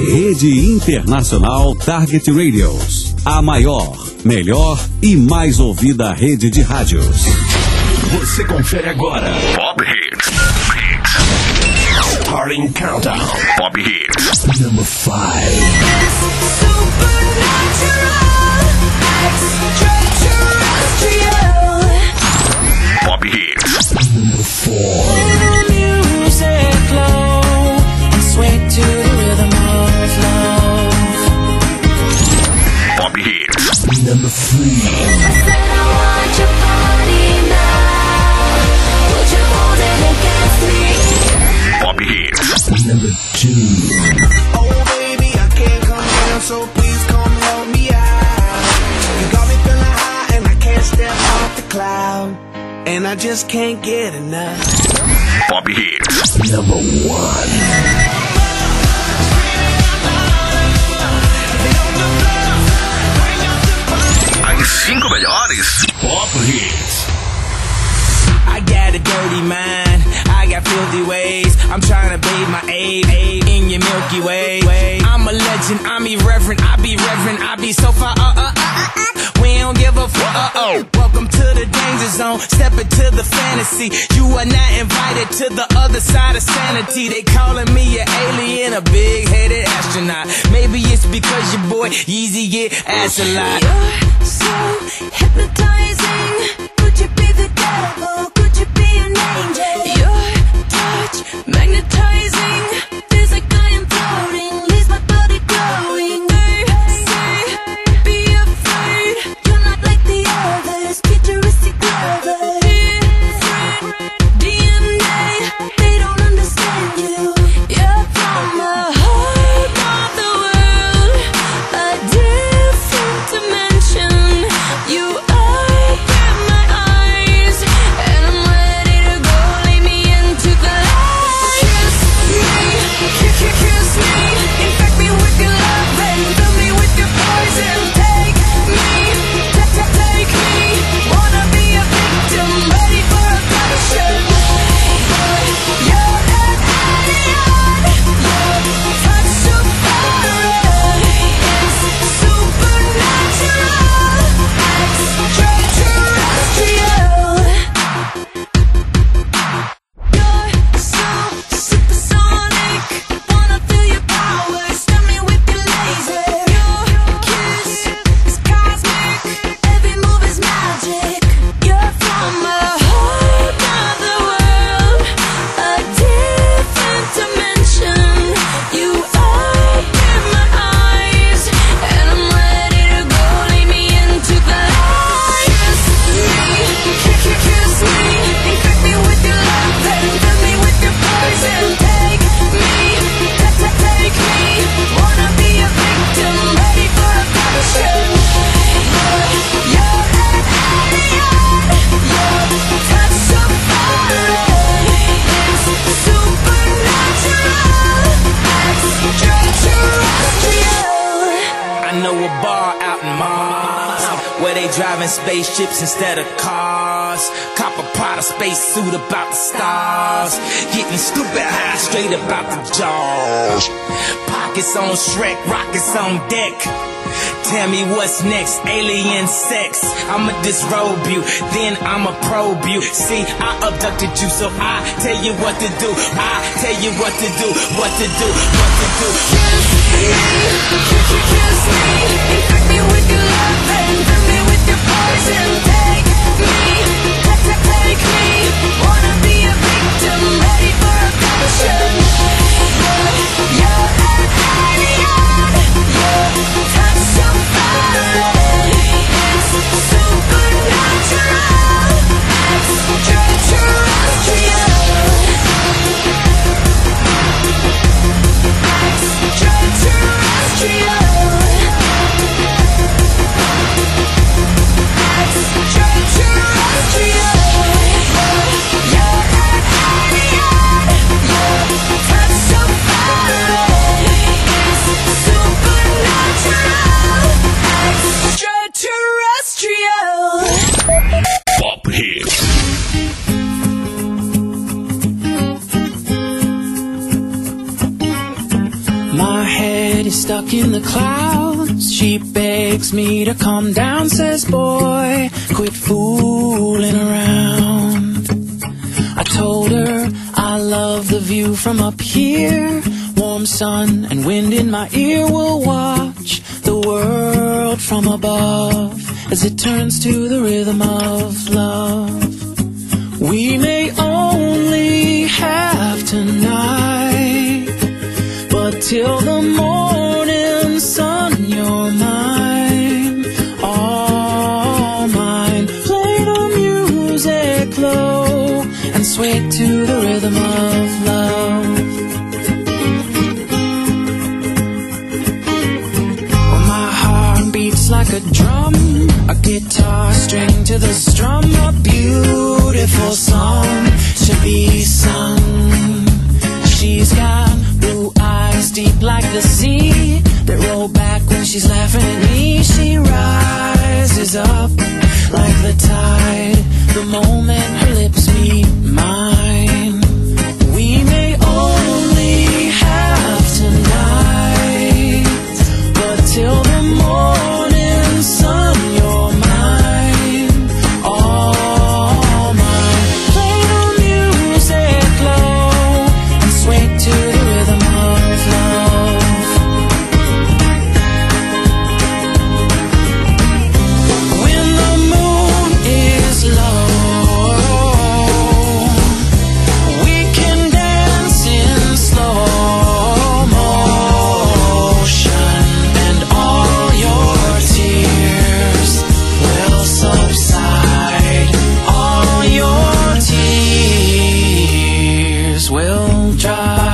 Rede Internacional Target Radios. A maior, melhor e mais ouvida rede de rádios. Você confere agora Pop Hits. Starting Countdown. Pop Hits. Number 5. Pop Hits. Number 4. Music low and sway to the rhythm of love. Pop Hits. Number 3. I said I want your body now. Put your bones in against me. Pop Hits. Number 2. Oh baby, I can't come down, so please come help me out. You got me feeling high and I can't step off the cloud, and I just can't get enough. Pop Hits. Number 1. As 5 melhores Pop Hits. I got a dirty mind, I got filthy ways. I'm trying to bathe my aid in your Milky Way. I'm a legend, I'm irreverent, I be so far, we don't give a fuck, Welcome to the danger zone, step into the fantasy. You are not invited to the other side of sanity. They calling me an alien, a big-headed astronaut. Maybe it's because your boy Yeezy get ass a lot. You're so hypnotizing. Could you be the devil? Could you be an angel? Your touch magnetizing. Feels like I am floating. Leaves my body glowing. Say, be afraid. You're not like the others. Futuristic lovers. DNA, they don't understand you. You're from a whole other world, a different dimension. You open my eyes, and I'm ready to go. Lay me into the light. Kiss me, infect me with your love and fill me with your poison. Take me, wanna be a victim, ready for a passion. You're an alien, your touch so foreign. It's supernatural, extraterrestrial. You're so supersonic, wanna feel your power. Stun me with your laser. Your kiss is cosmic, every move is magic. You're from a whole other world, a different dimension. You open my eyes, and I'm ready to go. Lay me into the light. Kiss me, infect me with your love and fill me with your poison. Take me, wanna be a victim, ready for a passion. You're an alien, your touch so foreign. It's supernatural, extraterrestrial. I know a bar out in Mars where they driving spaceships instead of cars. Cop a Prada space suit about the stars. Getting stupid high straight about the jaws. Pockets on Shrek, rockets on deck. Tell me what's next, alien sex. I'ma disrobe you, then I'ma probe you. See, I abducted you, so I tell you what to do. I tell you what to do, what to do, what to do. Kiss me, infect me with your love and fill me with your poison. Take me, wanna be a victim, ready for a passion. You're an alien, your touch so foreign. It's supernatural, extraterrestrial. Extraterrestrial. head is stuck in the clouds. She begs me to calm down, says, boy, quit fooling around. I told her I love the view from up here. Warm sun and wind in my ear. Will watch the world from above as it turns to the rhythm of love. We may only have tonight, but till the morning sun, you're mine, all mine. Play the music low and sway to the rhythm of love. Well, my heart beats like a drum, a guitar string to the strum, a beautiful song to be sung. She's got blue eyes deep like the sea that roll back when she's laughing at me. She rises up like the tide the moment her lips meet mine. We may only have tonight, but till the morning sun, you're mine, all mine. Play the music low and sway to the rhythm of love. When the moon is low, we can dance in slow motion, and all your tears will subside. All your tears will dry.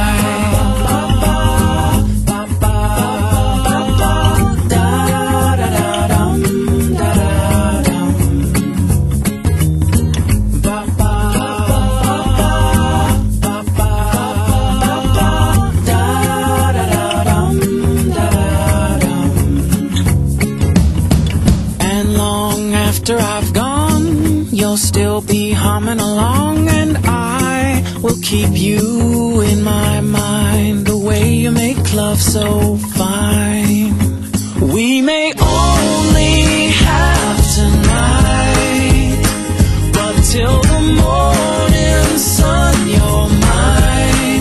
And long after I've gone, you'll still be humming along, and I will keep you in my mind. The way you make love so fine. We may only have tonight, but till the morning sun, you're mine,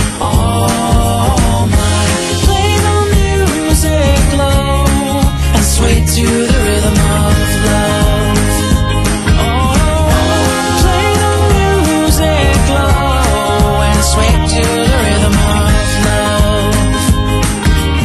all mine. Play the music low and sway to the rhythm of love. Oh, play the music low and sway to the rhythm of love.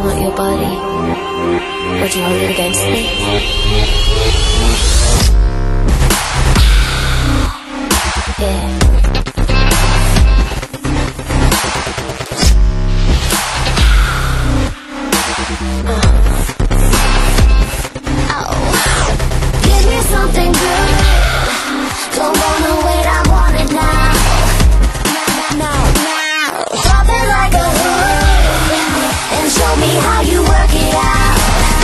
want your body. Would you hold it against me? Yeah. Give me something good. Don't wanna wait, I want it now. Now. Drop it like a hood and show me how you work it out.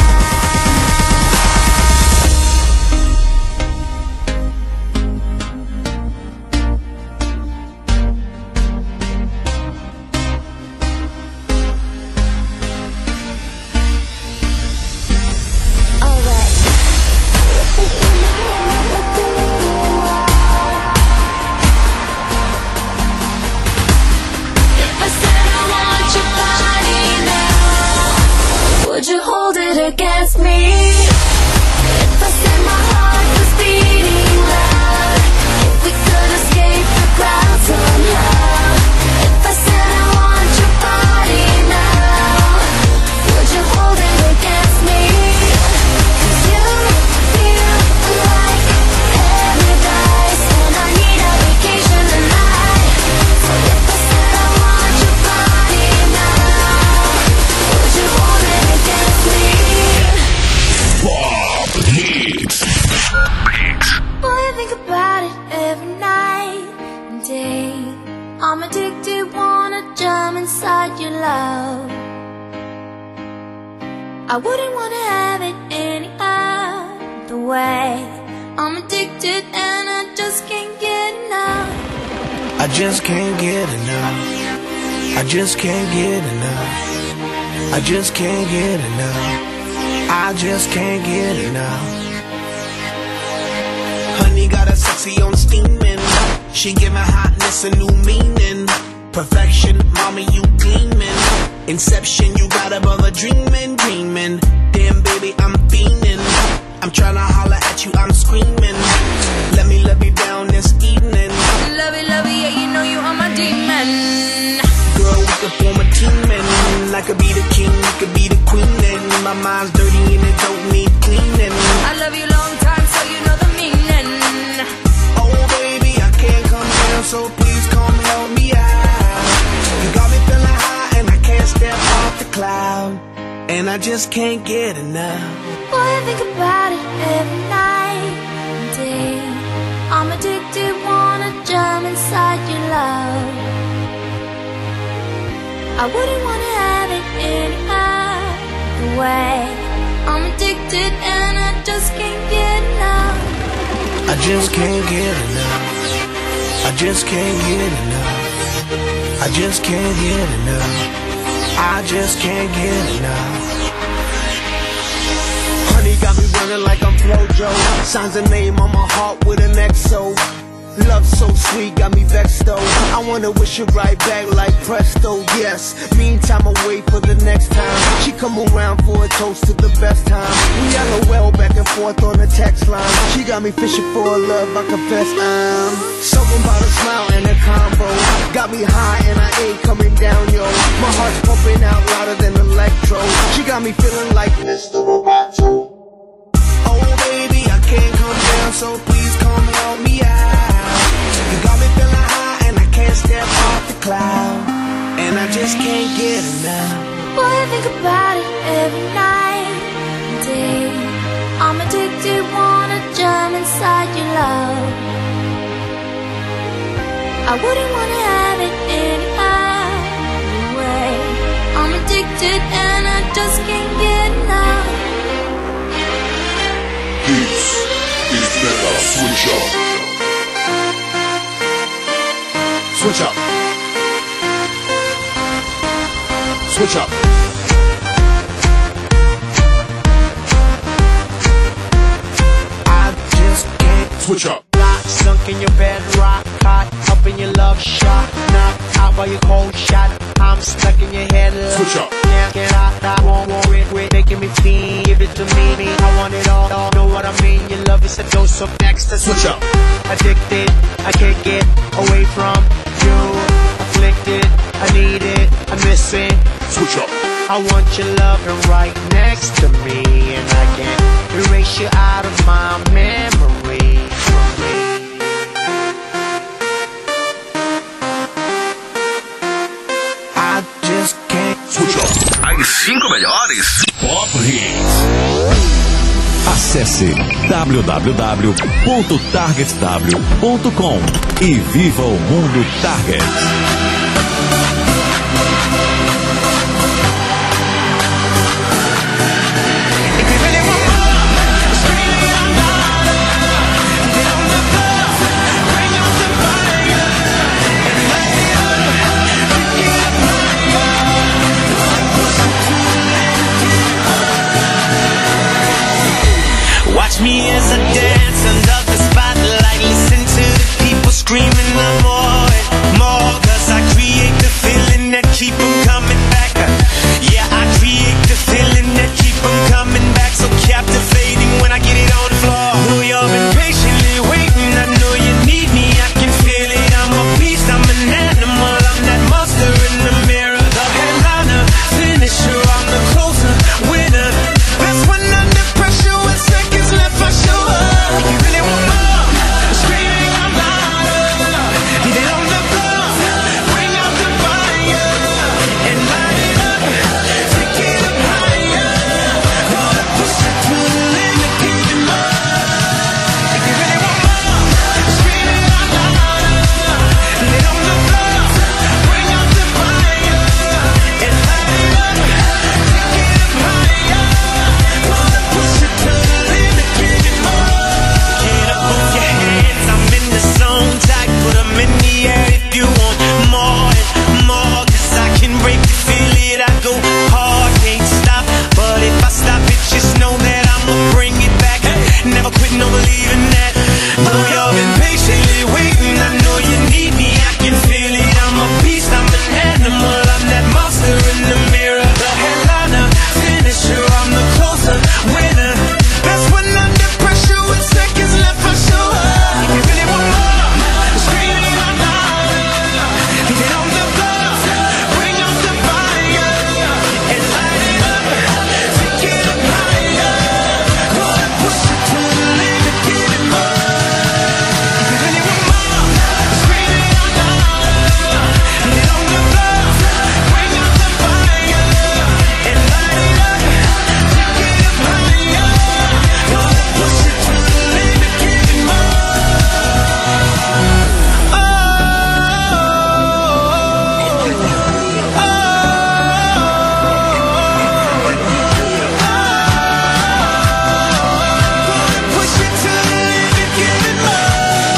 Would you hold it against me? If I said my heart was beating loud, if we could escape the crowd somehow, if I said I want your body now, would you hold it against me? 'Cause you feel like paradise, and I need a vacation tonight. So if I said I want your body now, would you hold it against me? Pop Hits. Boy, I think about it every night and day. I'm addicted, wanna jump inside your love. I wouldn't wanna have it any other way. I'm addicted and I just can't get enough. I just can't get enough. I just can't get enough. I just can't get enough. I just can't get enough. Honey got a sexy on steaming. She give my hotness a new meaning. Perfection, mommy, you gleaming. Inception, you got above a dreaming. Damn, baby, I'm fiending. I'm tryna holler at you, I'm screaming. Let me love you down this evening. Love it, yeah, you know you are my demon. Girl, we could form a team and I could be the king, you could be the queen. And my mind's dirty and it don't need cleaning. I love you long time, so you know the meaning. Oh baby, I can't come down, so please come help me out. You got me feeling high and I can't step off the cloud. And I just can't get enough. Boy, I think about it every night and day. I'm addicted, wanna jump inside your love. I wouldn't wanna have it any other way. I'm addicted and I just can't get enough. I just can't get enough. I just can't get enough. I just can't get enough. I just can't get enough. Honey got me running like I'm Flojo. Signs a name on my heart with an XO. Love so sweet, got me vexed though. I wanna wish it right back like presto, yes. Meantime, I wait for the next time she come around for a toast to the best time. We LOL back and forth on the text line. She got me fishing for a love, I confess I'm something about a smile and a combo. Got me high and I ain't coming down, yo. My heart's pumping out louder than electro. She got me feeling like Mr. Roboto. Oh baby, I can't come down, so please come help me out. You got me feeling high and I can't step off the cloud. And I just can't get enough. Boy, I think about it every night and day. I'm addicted, wanna jump inside your love. I wouldn't wanna have it any other way. I'm addicted and I just can't get enough. This is Mega Switch Up. Switch up. Switch up. I just can't Switch up. Rock, sunk in your bed, rock, hot, up in your love shot, knocked out by your cold shot. I'm stuck in your head. Switch up. Can't get out, I won't worry, making me feel. Give it to me, I want it all. Know what I mean? Your love is a dose of next. Switch up. Addicted, I can't get away from you. Afflicted, I need it, I miss it. Switch up. I want your loving right next to me, and I can't erase you out of my memory. I just can't. As 5 melhores Pop Hits. Acesse www.targetw.com e viva o mundo Target. Watch me as I dance under the spotlight. Listen to the people screaming I'm more and more. Cause I create the feeling that keep them coming back. Yeah, I create the feeling that keep them coming back. So captivating when I get it on the floor. Know you've been patiently waiting. I know you need me, I can feel it. I'm a beast, I'm an animal. I'm that monster in the mirror. The headliner, finisher, I'm the closer, winner. That's when under pressure with seconds left I show up. You really want more? Screaming I'm louder. Get it on the floor, bring out the fire and light it up. Take it up higher. Wanna push it to the limit, give it more. If you really want more, screaming I'm louder. Get it on the floor, bring out the fire and light it up. Take it up higher. Wanna push it to the limit, give it more. Get up off your hands, I'm in the zone. Tight, put 'em in the air if you want more and more. Cause I can break it, feel it, I go hard, can't stop. But if I stop it, just know that I'ma bring it back. Never quit, no believing that. Though you've been patiently waiting, I know you need me, I can feel it. I'm a beast, I'm an animal, I'm that monster in the mirror. The headliner, finisher, I'm the closer, winner. That's when under pressure with seconds left I show up. If you really want more, screaming out louder. Get it on the floor, bring out the fire and light it up. Take it up higher. Wanna push it to the limit, give it more. If you really want more, screaming out louder. Get it on the floor, bring out the fire and light it up. Take it up higher. Wanna push it to the limit, give it more. Push it to the limit, give it more.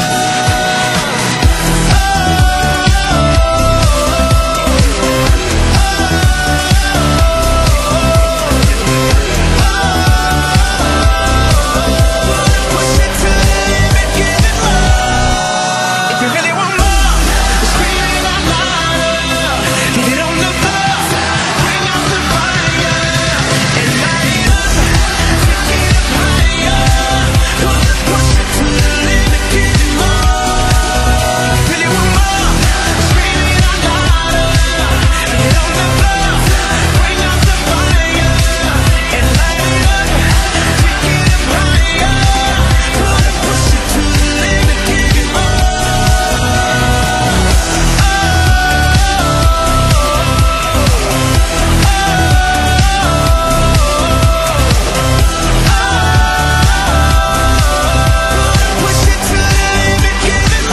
Push it to the limit, give it more. If you really want more, screaming out louder. Get it on the floor, bring out the fire and light it up. Take it up higher. Wanna push it to the limit, give it more. Really want more, screaming out louder. Get it on the floor, bring out the fire and light it up. Take it up higher. Wanna push it to the limit, give it more. Push it to the limit, give it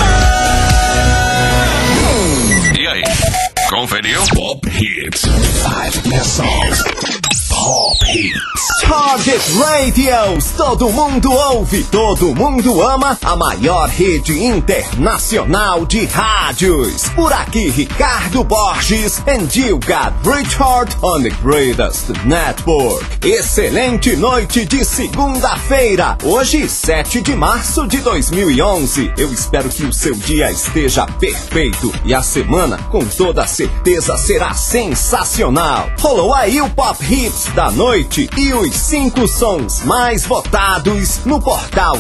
more. E aí, conferiu? Pop Hits. 5 Best Songs. Pop Hits. Target Radios, todo mundo ouve, todo mundo ama, a maior rede internacional de rádios. Por aqui, Ricardo Borges, and you got Richard on the greatest network. Excelente noite de segunda-feira, hoje 7 de março de 2011. Eu espero que o seu dia esteja perfeito e a semana, com toda certeza, será sensacional. Rolou aí o Pop Hits da noite e os 5 sons fãs mais votados no portal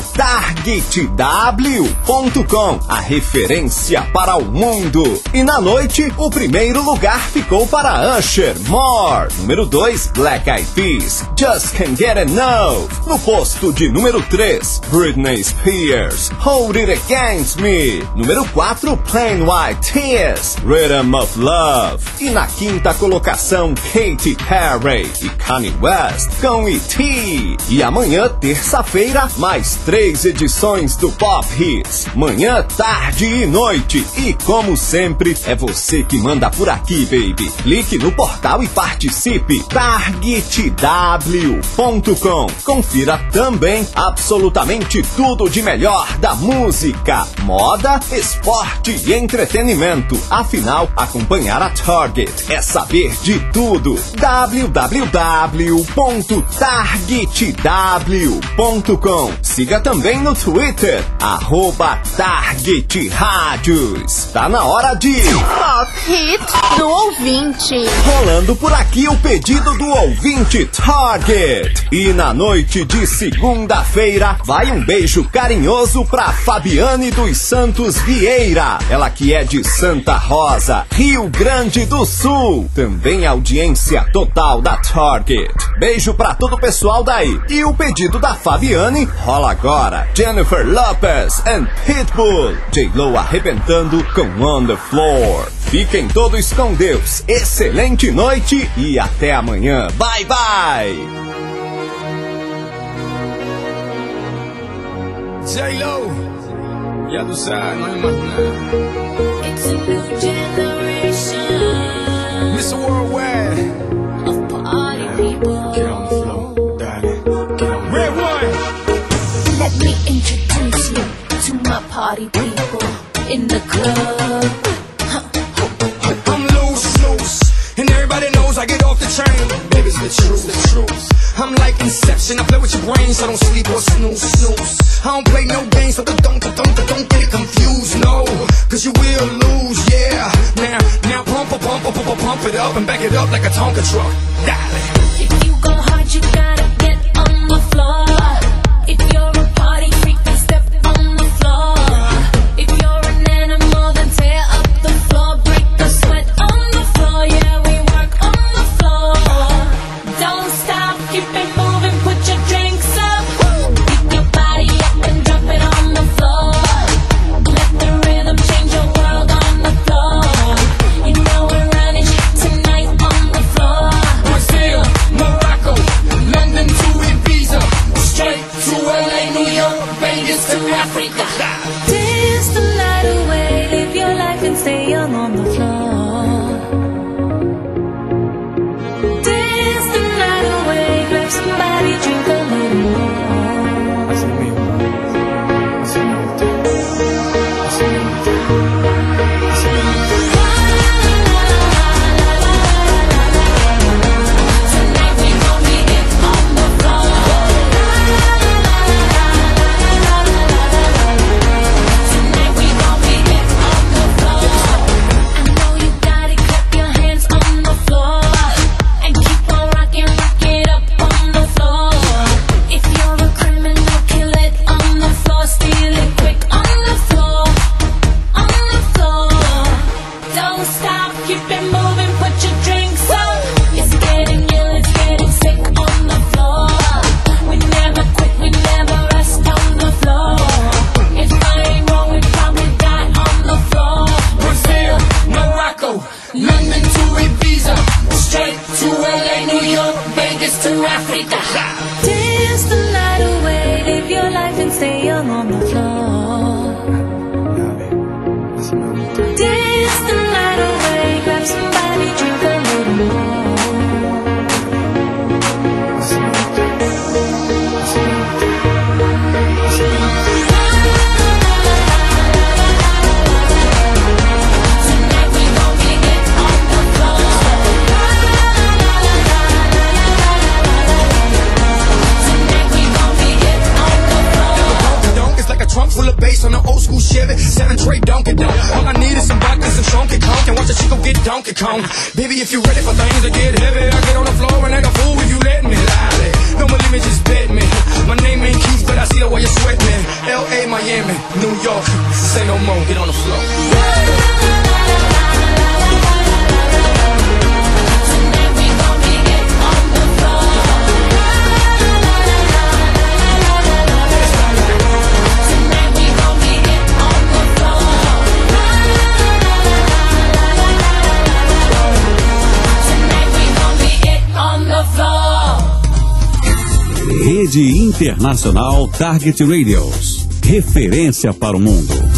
TargetW.com, a referência para o mundo. E na noite, o primeiro lugar ficou para Usher, More. Número 2, Black Eyed Peas, Just Can't Get Enough. No posto de número 3, Britney Spears, Hold It Against Me. Número 4, Plain White Tears, Rhythm of Love. E na quinta colocação, Katy Perry e Kanye West com E.T. E amanhã, terça-feira, mais 3 edições do Pop Hits. Manhã, tarde e noite. E como sempre, é você que manda por aqui, baby. Clique no portal e participe. TargetW.com. Confira também absolutamente tudo de melhor da música, moda, esporte e entretenimento. Afinal, acompanhar a Target é saber de tudo. www.targetw.com. Siga também no Twitter, @TargetRádios. Tá na hora de Pop Hit do ouvinte. Rolando por aqui o pedido do ouvinte Target. E na noite de segunda-feira, vai um beijo carinhoso pra Fabiane dos Santos Vieira. Ela que é de Santa Rosa, Rio Grande do Sul. Também audiência total da Target. Beijo pra todo o pessoal daí. E o pedido da Fabiane rola agora. Jennifer Lopez and Pitbull. J-Lo arrebentando com On The Floor. Fiquem todos com Deus. Excelente noite e até amanhã. Bye, bye. J-Lo, ya tú sabes, no hay más nada. It's a new generation Mr. Worldwide, of party people. get on the floor, dale, get on. Red one. Let me introduce you to my party people in the club. I'm loose, and everybody knows I get off the train. Baby, it's the truth. I'm like Inception, I play with your brain, so don't sleep or snooze. I don't play no games, so don't get it confused, no, cause you will lose, yeah. Now pump it up and back it up like a Tonka truck. Dale. If you go hard, you gotta get on the floor. If you're a party freak, then step on the floor. If you're an animal, then tear up the floor. Break the sweat on the floor, yeah, we work on the floor. Don't stop, keep it moving, put your drinks up. Pick your body up and drop it on the floor. Let the rhythm change your world on the floor. You know we're running shit tonight on the floor. Brazil, Morocco, London to Ibiza, straight to LA, New York, Vegas to Africa. Dance the night away, live your life and stay young on the floor. Dance the night away, grab somebody, drink a little more. Tonight we gon' be it on the floor. Tonight we gon' be it on the floor. I know you got it, clap your hands on the floor. And keep on rocking, rock it up on the floor. If you're a criminal, kill it on the floor. Steal it quick on the floor. On the floor. Don't stop, keep it moving, put your drinks up. It's getting ill, it's getting sick on the floor. We never quit, we never rest on the floor. If I ain't wrong, we probably die on the floor. Brazil, Morocco, London to Ibiza, straight to LA, New York, Vegas to Africa. Dance the night away, live your life and stay young on the floor. Dance the night away, grab somebody, drink a little more. Tonight we gon' be it on the floor. Tonight we gon' be it on the floor. Donk, it's like a trunk full of bass on an old school Chevy. 7 tray Donkey Donk. All I need is some vodka, some Donkey Kong, and watch a chico get Donkey Kong. Baby, if you ready for things to get heavy, I get on the floor and act a fool if you let me. Lie. Don't believe me, just bet me. Rede Internacional Target Radios. Referência para o mundo.